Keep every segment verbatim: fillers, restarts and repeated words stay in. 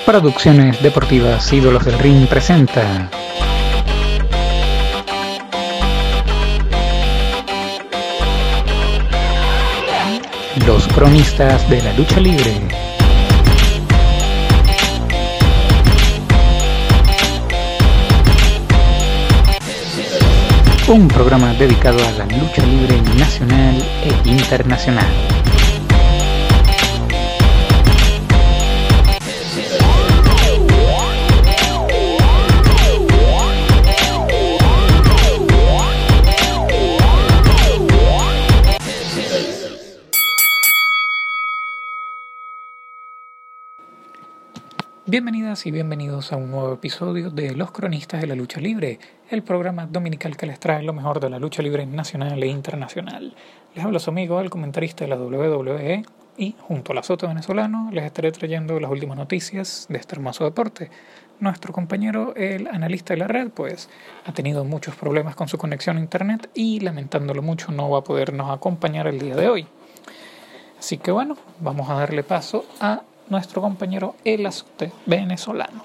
Producciones Deportivas Ídolos del Ring presenta Los Cronistas de la Lucha Libre. Un programa dedicado a la lucha libre nacional e internacional. Bienvenidas y bienvenidos a un nuevo episodio de Los Cronistas de la Lucha Libre, el programa dominical que les trae lo mejor de la lucha libre nacional e internacional. Les habla su amigo, el comentarista de la doble u doble u E, y junto al azote venezolano les estaré trayendo las últimas noticias de este hermoso deporte. Nuestro compañero, el analista de la red, pues ha tenido muchos problemas con su conexión a internet y, lamentándolo mucho, no va a podernos acompañar el día de hoy. Así que bueno, vamos a darle paso a nuestro compañero el azote venezolano.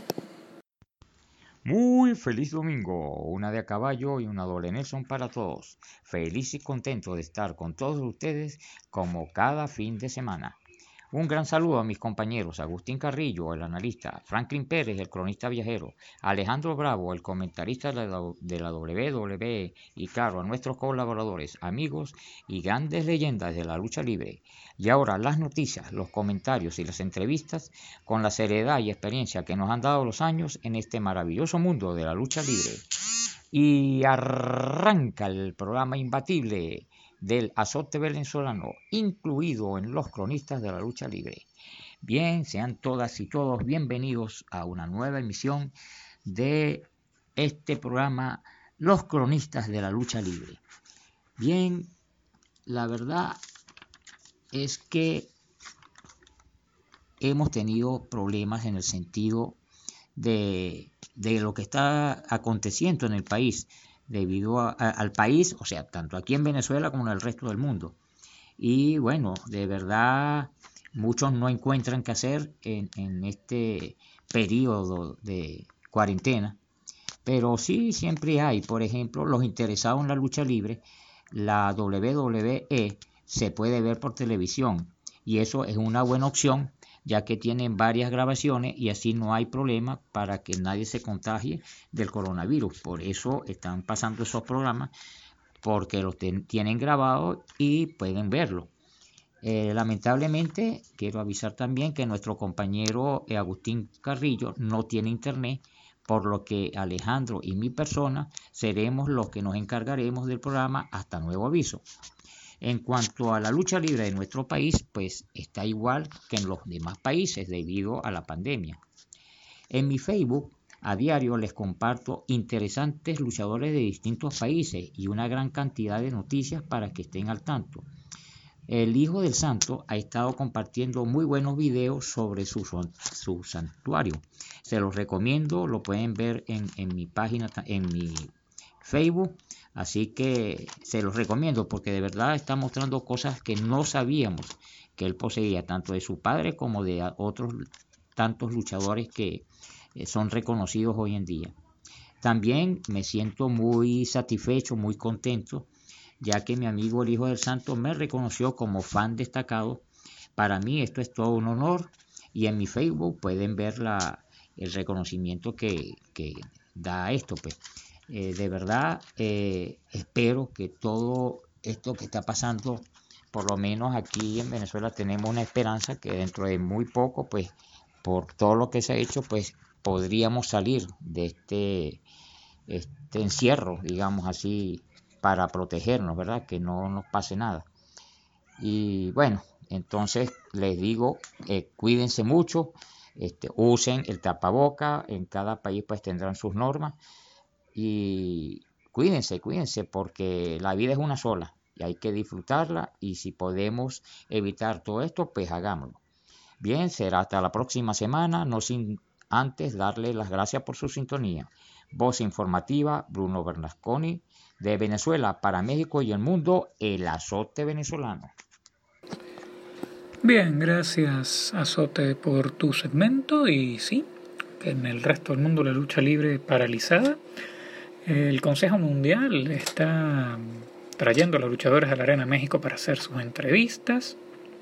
Muy feliz domingo, una de a caballo y una doble Nelson para todos. Feliz y contento de estar con todos ustedes como cada fin de semana. Un gran saludo a mis compañeros Agustín Carrillo, el analista, Franklin Pérez, el cronista viajero, Alejandro Bravo, el comentarista de la, de la doble u doble u E, y claro, a nuestros colaboradores, amigos y grandes leyendas de la lucha libre. Y ahora las noticias, los comentarios y las entrevistas con la seriedad y experiencia que nos han dado los años en este maravilloso mundo de la lucha libre. Y arranca el programa imbatible del azote venezolano, incluido en los cronistas de la lucha libre. Bien, sean todas y todos bienvenidos a una nueva emisión de este programa, Los Cronistas de la Lucha Libre. Bien, la verdad es que hemos tenido problemas en el sentido de, de lo que está aconteciendo en el país, debido a, a, al país, o sea, tanto aquí en Venezuela como en el resto del mundo. Y bueno, de verdad, muchos no encuentran qué hacer en, en este periodo de cuarentena, pero sí siempre hay, por ejemplo, los interesados en la lucha libre, la doble u doble u E se puede ver por televisión, y eso es una buena opción, ya que tienen varias grabaciones y así no hay problema para que nadie se contagie del coronavirus. Por eso están pasando esos programas, porque los ten, tienen grabados y pueden verlo. Eh, lamentablemente, quiero avisar también que nuestro compañero eh, Agustín Carrillo no tiene internet, por lo que Alejandro y mi persona seremos los que nos encargaremos del programa hasta nuevo aviso. En cuanto a la lucha libre de nuestro país, pues está igual que en los demás países debido a la pandemia. En mi Facebook, a diario les comparto interesantes luchadores de distintos países y una gran cantidad de noticias para que estén al tanto. El Hijo del Santo ha estado compartiendo muy buenos videos sobre su, su santuario. Se los recomiendo, lo pueden ver en, en mi página, en mi Facebook. Así que se los recomiendo porque de verdad está mostrando cosas que no sabíamos que él poseía, tanto de su padre como de otros tantos luchadores que son reconocidos hoy en día. También me siento muy satisfecho, muy contento, ya que mi amigo el Hijo del Santo me reconoció como fan destacado. Para mí esto es todo un honor, y en mi Facebook pueden ver la, el reconocimiento que, que da esto, pues. Eh, de verdad, eh, espero que todo esto que está pasando, por lo menos aquí en Venezuela tenemos una esperanza que dentro de muy poco, pues por todo lo que se ha hecho, pues podríamos salir de este, este encierro, digamos así, para protegernos, ¿verdad? Que no nos pase nada. Y bueno, entonces les digo, eh, cuídense mucho, este, usen el tapaboca, en cada país pues tendrán sus normas. Y cuídense, cuídense, porque la vida es una sola y hay que disfrutarla, y si podemos evitar todo esto, pues hagámoslo. Bien, será hasta la próxima semana, no sin antes darle las gracias por su sintonía. Voz informativa, Bruno Bernasconi, de Venezuela para México y el mundo, el azote venezolano. Bien, gracias Azote por tu segmento y sí, en el resto del mundo la lucha libre paralizada. El Consejo Mundial está trayendo a los luchadores a la Arena México para hacer sus entrevistas,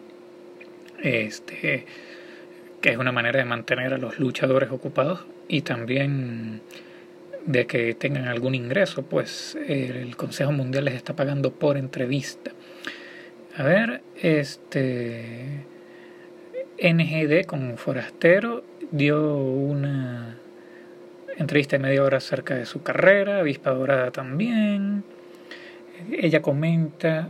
este, que es una manera de mantener a los luchadores ocupados y también de que tengan algún ingreso, pues el Consejo Mundial les está pagando por entrevista. A ver, este N G D con Forastero dio una entrevista de media hora acerca de su carrera, Avispa Dorada también. Ella comenta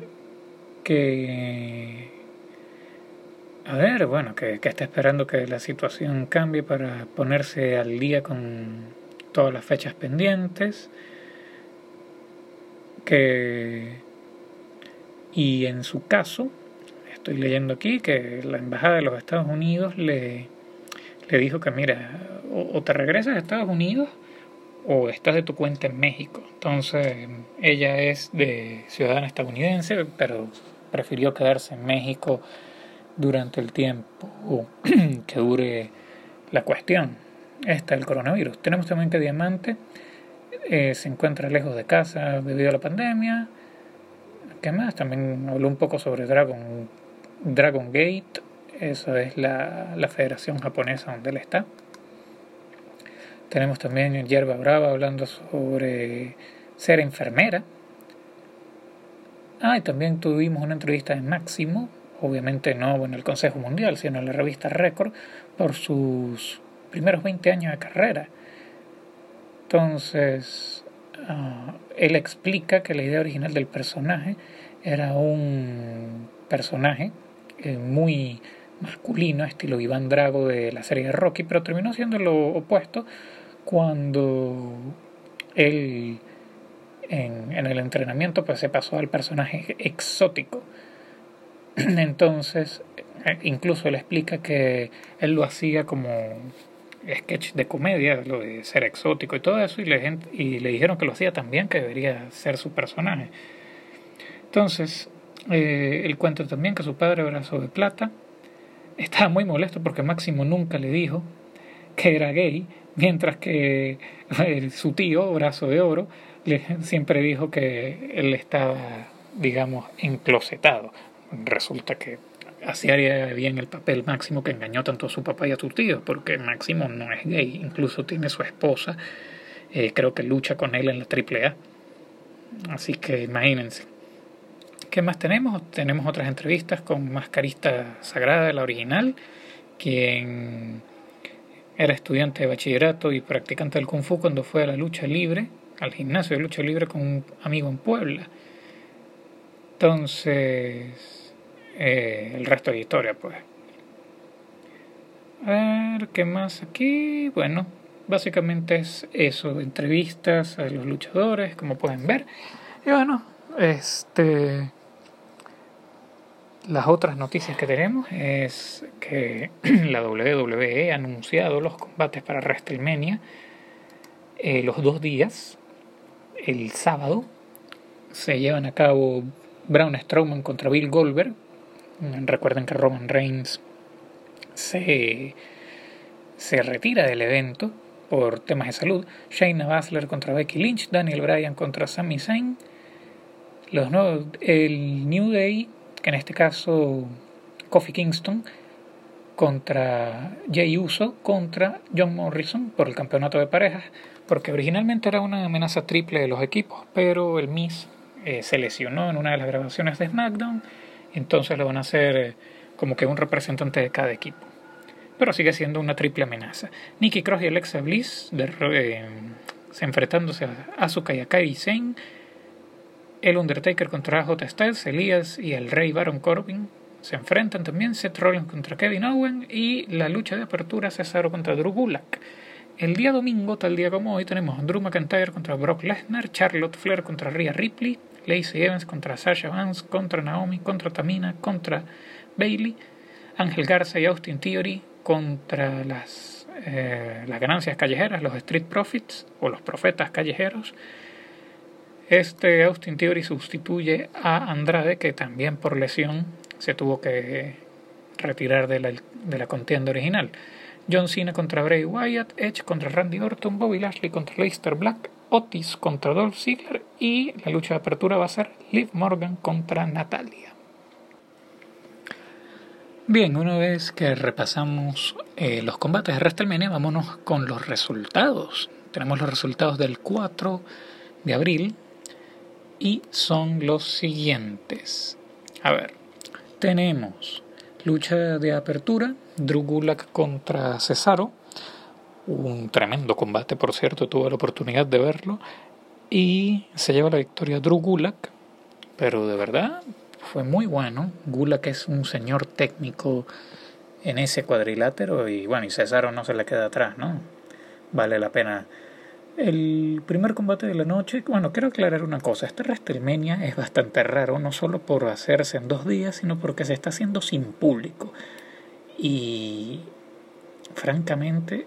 que, a ver, bueno, que, que está esperando que la situación cambie para ponerse al día con todas las fechas pendientes, que y en su caso, estoy leyendo aquí que la embajada de los Estados Unidos le, le dijo que mira, o, o te regresas a Estados Unidos o estás de tu cuenta en México. Entonces ella es de ciudadana estadounidense, pero prefirió quedarse en México durante el tiempo que dure la cuestión esta del coronavirus. Tenemos también que Diamante eh, se encuentra lejos de casa debido a la pandemia. ¿Qué más? También habló un poco sobre Dragon, Dragon Gate. Eso es la, la federación japonesa donde él está. Tenemos también Yerba Brava hablando sobre ser enfermera. Ah, y también tuvimos una entrevista en Máximo, obviamente no en el Consejo Mundial, sino en la revista Record, por sus primeros veinte años de carrera. Entonces, uh, él explica que la idea original del personaje era un personaje eh, muy masculino, estilo Iván Drago de la serie de Rocky, pero terminó siendo lo opuesto cuando él en, en el entrenamiento pues se pasó al personaje exótico. Entonces, incluso él explica que él lo hacía como sketch de comedia, lo de ser exótico y todo eso, y le, y le dijeron que lo hacía tan bien que debería ser su personaje. Entonces, eh, él cuenta también que su padre, Brazo de Plata, estaba muy molesto porque Máximo nunca le dijo que era gay, mientras que eh, su tío, Brazo de Oro, le, siempre dijo que él estaba, digamos, enclosetado. Resulta que así haría bien el papel Máximo, que engañó tanto a su papá y a su tío, porque Máximo no es gay, incluso tiene su esposa, eh, creo que lucha con él en la triple A. Así que imagínense. ¿Qué más tenemos? Tenemos otras entrevistas con Mascarista Sagrada, la original, quien era estudiante de bachillerato y practicante del Kung Fu cuando fue a la lucha libre, al gimnasio de lucha libre con un amigo en Puebla. Entonces, eh, el resto de historia, pues. A ver, ¿qué más aquí? Bueno, básicamente es eso, entrevistas a los luchadores, como pueden ver. Y bueno, este... las otras noticias que tenemos es que la doble u doble u E ha anunciado los combates para WrestleMania eh, los dos días. El sábado se llevan a cabo Braun Strowman contra Bill Goldberg. Recuerden que Roman Reigns se, se retira del evento por temas de salud. Shayna Baszler contra Becky Lynch, Daniel Bryan contra Sami Zayn. Los nuevos, el New Day, que en este caso Kofi Kingston contra Jey Uso contra John Morrison por el campeonato de parejas, porque originalmente era una amenaza triple de los equipos, pero el Miz eh, se lesionó en una de las grabaciones de SmackDown, entonces lo van a hacer eh, como que un representante de cada equipo, pero sigue siendo una triple amenaza. Nikki Cross y Alexa Bliss de, eh, se enfrentándose a Asuka y a Kairi Sane. El Undertaker contra A J Styles, Elias y el Rey Baron Corbin se enfrentan también. Seth Rollins contra Kevin Owens y la lucha de apertura Cesaro contra Drew Gulak. El día domingo, tal día como hoy, tenemos Drew McIntyre contra Brock Lesnar, Charlotte Flair contra Rhea Ripley, Lacey Evans contra Sasha Banks, contra Naomi, contra Tamina, contra Bayley, Ángel Garza y Austin Theory contra las, eh, las ganancias callejeras, los Street Profits o los profetas callejeros. Este Austin Theory sustituye a Andrade, que también por lesión se tuvo que retirar de la, de la contienda original. John Cena contra Bray Wyatt, Edge contra Randy Orton, Bobby Lashley contra Aleister Black, Otis contra Dolph Ziggler y la lucha de apertura va a ser Liv Morgan contra Natalya. Bien, una vez que repasamos eh, los combates de WrestleMania, vámonos con los resultados. Tenemos los resultados del cuatro de abril y son los siguientes. A ver, tenemos lucha de apertura, Drew Gulak contra Cesaro. Un tremendo combate, por cierto, tuve la oportunidad de verlo. Y se lleva la victoria Drew Gulak, pero de verdad fue muy bueno. Gulak es un señor técnico en ese cuadrilátero y bueno, y Cesaro no se le queda atrás, ¿no? Vale la pena. El primer combate de la noche, bueno, quiero aclarar una cosa. Este WrestleMania es bastante raro, no solo por hacerse en dos días, sino porque se está haciendo sin público. Y francamente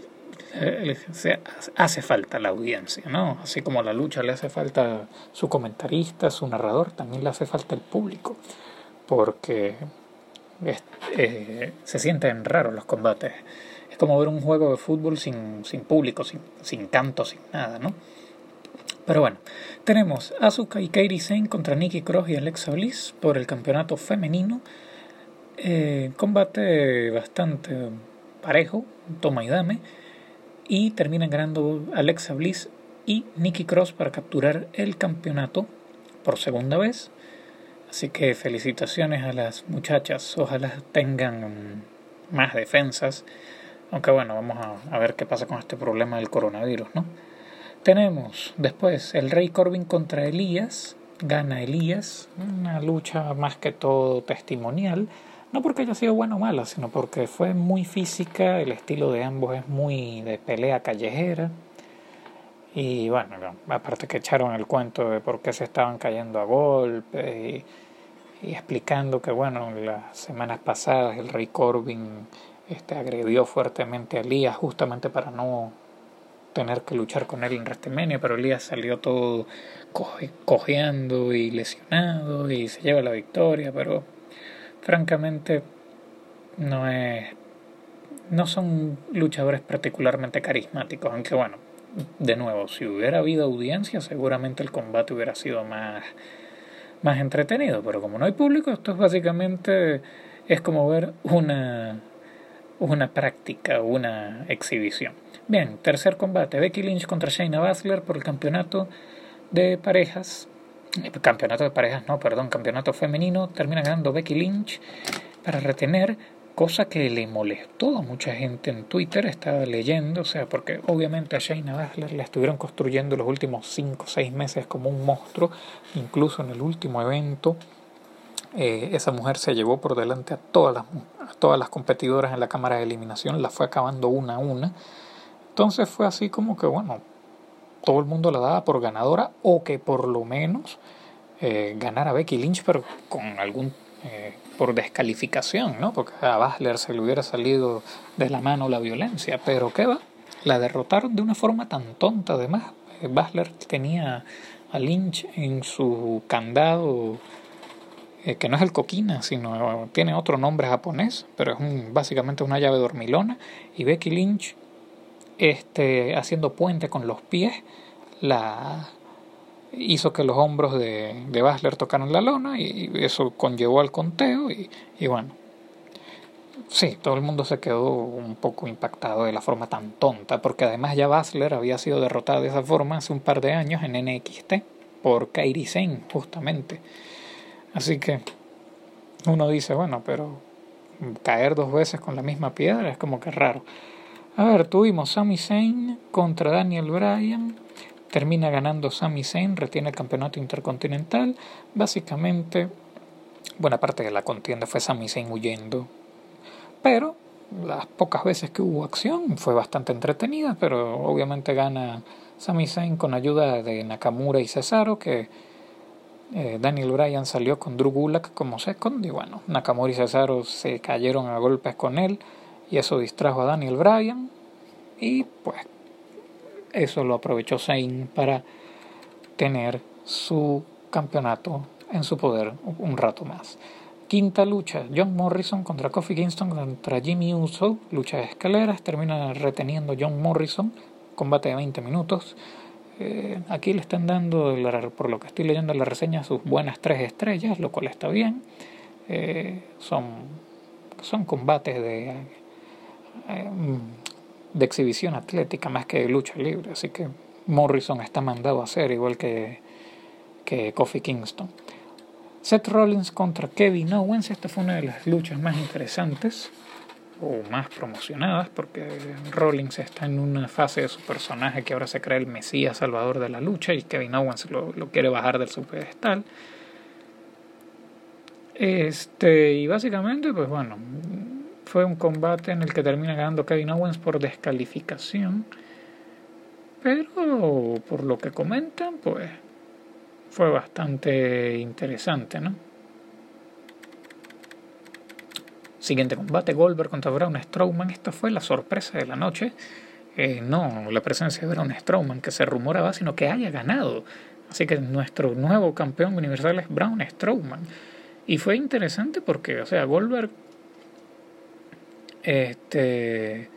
se hace falta la audiencia, ¿no? Así como a la lucha le hace falta su comentarista, su narrador, también le hace falta el público, porque es, eh, se sienten raros los combates. Es como ver un juego de fútbol sin, sin público, sin, sin canto, sin nada, ¿no? Pero bueno, tenemos Asuka y Kairi Sane contra Nikki Cross y Alexa Bliss por el campeonato femenino. Eh, combate bastante parejo, toma y dame, y terminan ganando Alexa Bliss y Nikki Cross para capturar el campeonato por segunda vez. Así que felicitaciones a las muchachas, ojalá tengan más defensas, aunque bueno, vamos a, a ver qué pasa con este problema del coronavirus, ¿no? Tenemos después el Rey Corbin contra Elías, gana Elías, una lucha más que todo testimonial. No porque haya sido buena o mala, sino porque fue muy física, el estilo de ambos es muy de pelea callejera. Y bueno, aparte que echaron el cuento de por qué se estaban cayendo a golpes y, y explicando que bueno, las semanas pasadas el Rey Corbin este, agredió fuertemente a Elías justamente para no tener que luchar con él en WrestleMania, pero Elías salió todo coje, cojeando y lesionado y se lleva la victoria, pero francamente no es no son luchadores particularmente carismáticos, aunque bueno, de nuevo, si hubiera habido audiencia seguramente el combate hubiera sido más más entretenido, pero como no hay público, esto es básicamente es como ver una una práctica, una exhibición. Bien, tercer combate, Becky Lynch contra Shayna Baszler por el campeonato de parejas. Campeonato de parejas, no, perdón, campeonato femenino. Termina ganando Becky Lynch para retener, cosa que le molestó a mucha gente en Twitter, estaba leyendo, o sea, porque obviamente a Shayna Baszler la estuvieron construyendo los últimos cinco o seis meses como un monstruo, incluso en el último evento. Eh, esa mujer se llevó por delante a todas las, a todas las competidoras en la cámara de eliminación, la fue acabando una a una. Entonces fue así como que, bueno, todo el mundo la daba por ganadora o que por lo menos eh, ganara Becky Lynch, pero con algún eh, por descalificación, ¿no? Porque a Baszler se le hubiera salido de la mano la violencia, pero ¿qué va? La derrotaron de una forma tan tonta. Además, eh, Baszler tenía a Lynch en su candado, eh, que no es el coquina, sino tiene otro nombre japonés, pero es un, básicamente una llave dormilona, y Becky Lynch este, haciendo puente con los pies, la hizo que los hombros de, de Baszler tocaran la lona y eso conllevó al conteo y, y bueno, sí, todo el mundo se quedó un poco impactado de la forma tan tonta, porque además ya Baszler había sido derrotada de esa forma hace un par de años en N X T por Kairi Sane justamente. Así que uno dice, bueno, pero caer dos veces con la misma piedra es como que raro. A ver, tuvimos Sami Zayn contra Daniel Bryan. Termina ganando Sami Zayn, retiene el campeonato intercontinental. Básicamente, buena parte de la contienda fue Sami Zayn huyendo. Pero las pocas veces que hubo acción fue bastante entretenida, pero obviamente gana Sami Zayn con ayuda de Nakamura y Cesaro, que eh, Daniel Bryan salió con Drew Gulak como second, y bueno, Nakamura y Cesaro se cayeron a golpes con él, y eso distrajo a Daniel Bryan, y pues eso lo aprovechó Zayn para tener su campeonato en su poder un rato más. Quinta lucha, John Morrison contra Kofi Kingston contra Jimmy Uso, lucha de escaleras, termina reteniendo John Morrison, combate de veinte minutos. Eh, aquí le están dando, por lo que estoy leyendo en la reseña, sus buenas tres estrellas, lo cual está bien. Eh, son, son combates de, eh, de exhibición atlética más que de lucha libre, así que Morrison está mandado a hacer igual que, que Kofi Kingston. Seth Rollins contra Kevin Owens, esta fue una de las luchas más interesantes o más promocionadas, porque Rollins está en una fase de su personaje que ahora se cree el mesías salvador de la lucha y Kevin Owens lo, lo quiere bajar del su pedestal. Este, y básicamente, pues bueno, fue un combate en el que termina ganando Kevin Owens por descalificación, pero por lo que comentan, pues fue bastante interesante, ¿no? Siguiente combate, Goldberg contra Braun Strowman. Esta fue la sorpresa de la noche. Eh, no la presencia de Braun Strowman que se rumoraba, sino que haya ganado. Así que nuestro nuevo campeón universal es Braun Strowman. Y fue interesante porque, o sea, Goldberg este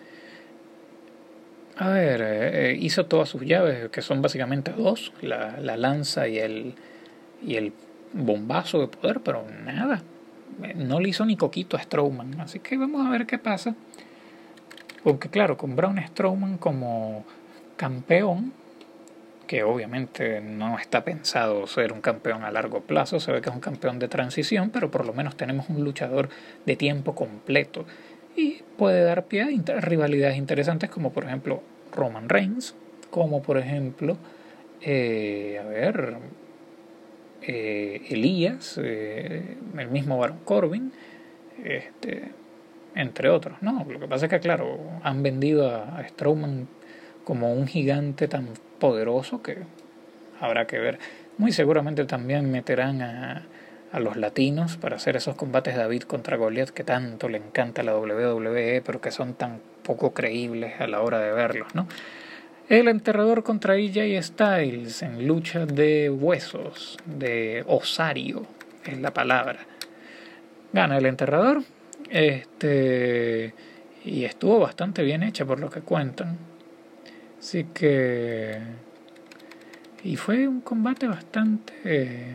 a ver, eh, hizo todas sus llaves, que son básicamente dos, la, la lanza y el, y el bombazo de poder, pero nada, no le hizo ni coquito a Strowman, así que vamos a ver qué pasa. Porque claro, con Braun Strowman como campeón, que obviamente no está pensado ser un campeón a largo plazo, se ve que es un campeón de transición, pero por lo menos tenemos un luchador de tiempo completo y puede dar pie a inter- rivalidades interesantes, como por ejemplo Roman Reigns, como por ejemplo eh, a ver eh, Elías, eh, el mismo Baron Corbin, este, entre otros, ¿no? Lo que pasa es que claro, han vendido a, a Strowman como un gigante tan poderoso que habrá que ver. Muy seguramente también meterán a a los latinos para hacer esos combates de David contra Goliat que tanto le encanta a la doble u doble u E, pero que son tan poco creíbles a la hora de verlos, ¿no? El Enterrador contra A J Styles en lucha de huesos, de osario es la palabra. Gana el Enterrador, este y estuvo bastante bien hecha por lo que cuentan. Así que y fue un combate bastante eh,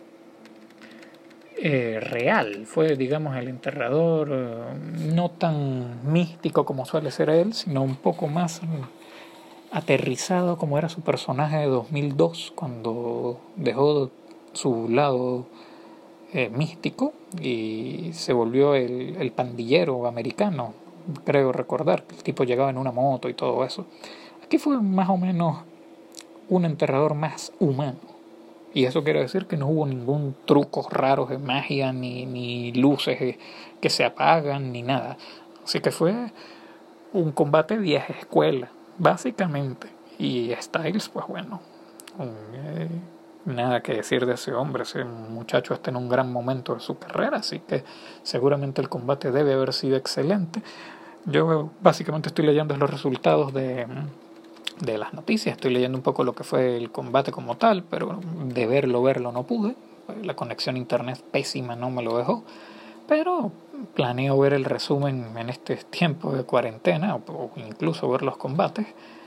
Eh, real, fue digamos el Enterrador eh, no tan místico como suele ser él, sino un poco más eh, aterrizado como era su personaje de dos mil dos, cuando dejó su lado eh, místico y se volvió el, el pandillero americano, creo recordar, el tipo llegaba en una moto y todo eso. Aquí fue más o menos un Enterrador más humano. Y eso quiere decir que no hubo ningún truco raro de magia, ni, ni luces que se apagan, ni nada. Así que fue un combate vieja escuela, básicamente. Y Styles, pues bueno, eh, nada que decir de ese hombre. Ese muchacho está en un gran momento de su carrera, así que seguramente el combate debe haber sido excelente. Yo básicamente estoy leyendo los resultados de... de las noticias, estoy leyendo un poco lo que fue el combate como tal, pero de verlo, verlo no pude, la conexión a internet pésima no me lo dejó, pero planeo ver el resumen en este tiempo de cuarentena, o incluso ver los combates,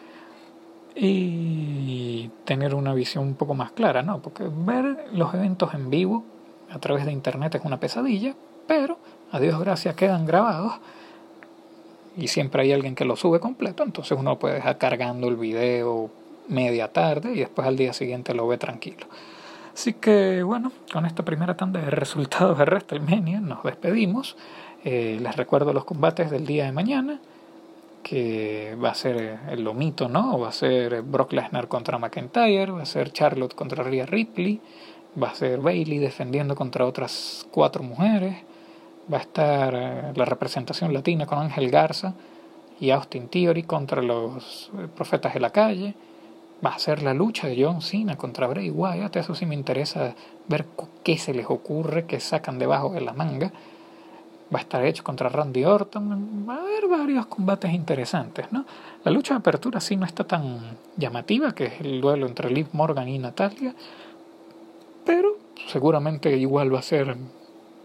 y tener una visión un poco más clara, ¿no? Porque ver los eventos en vivo a través de internet es una pesadilla, pero a Dios gracias quedan grabados, y siempre hay alguien que lo sube completo, entonces uno puede dejar cargando el video media tarde y después al día siguiente lo ve tranquilo. Así que bueno, con esta primera tanda de resultados de WrestleMania nos despedimos. Eh, les recuerdo los combates del día de mañana, que va a ser el lomito, ¿no? Va a ser Brock Lesnar contra McIntyre, va a ser Charlotte contra Rhea Ripley, va a ser Bayley defendiendo contra otras cuatro mujeres. Va a estar eh, la representación latina con Ángel Garza y Austin Theory contra los eh, Profetas de la Calle. Va a ser la lucha de John Cena contra Bray Wyatt. Eso sí me interesa ver qué se les ocurre, qué sacan debajo de la manga. Va a estar hecho contra Randy Orton. Va a haber varios combates interesantes, ¿no? La lucha de apertura sí no está tan llamativa, que es el duelo entre Liv Morgan y Natalia, pero seguramente igual va a ser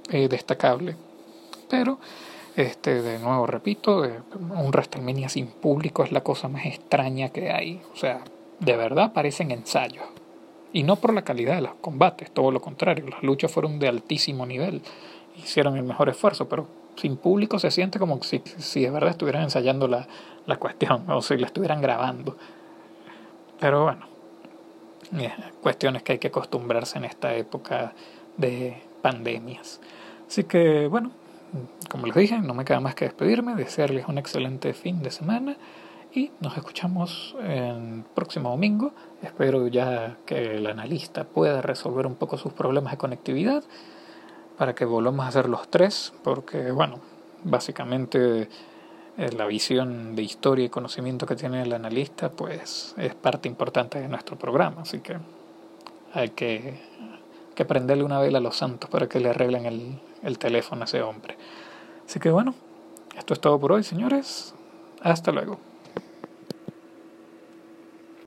eh, destacable. Pero, este, de nuevo repito, eh, un WrestleMania sin público es la cosa más extraña que hay. O sea, de verdad parecen ensayos. Y no por la calidad de los combates, todo lo contrario, las luchas fueron de altísimo nivel, hicieron el mejor esfuerzo, pero sin público se siente como si, si de verdad estuvieran ensayando la, la cuestión, o si la estuvieran grabando. Pero bueno, eh, cuestiones que hay que acostumbrarse en esta época de pandemias. Así que bueno, como les dije, no me queda más que despedirme, desearles un excelente fin de semana y nos escuchamos el próximo domingo. Espero ya que el analista pueda resolver un poco sus problemas de conectividad para que volvamos a hacer los tres, porque bueno, básicamente eh, la visión de historia y conocimiento que tiene el analista pues es parte importante de nuestro programa, así que hay que, que prenderle una vela a los santos para que le arreglen el, el teléfono a ese hombre. Así que bueno, esto es todo por hoy, señores. Hasta luego.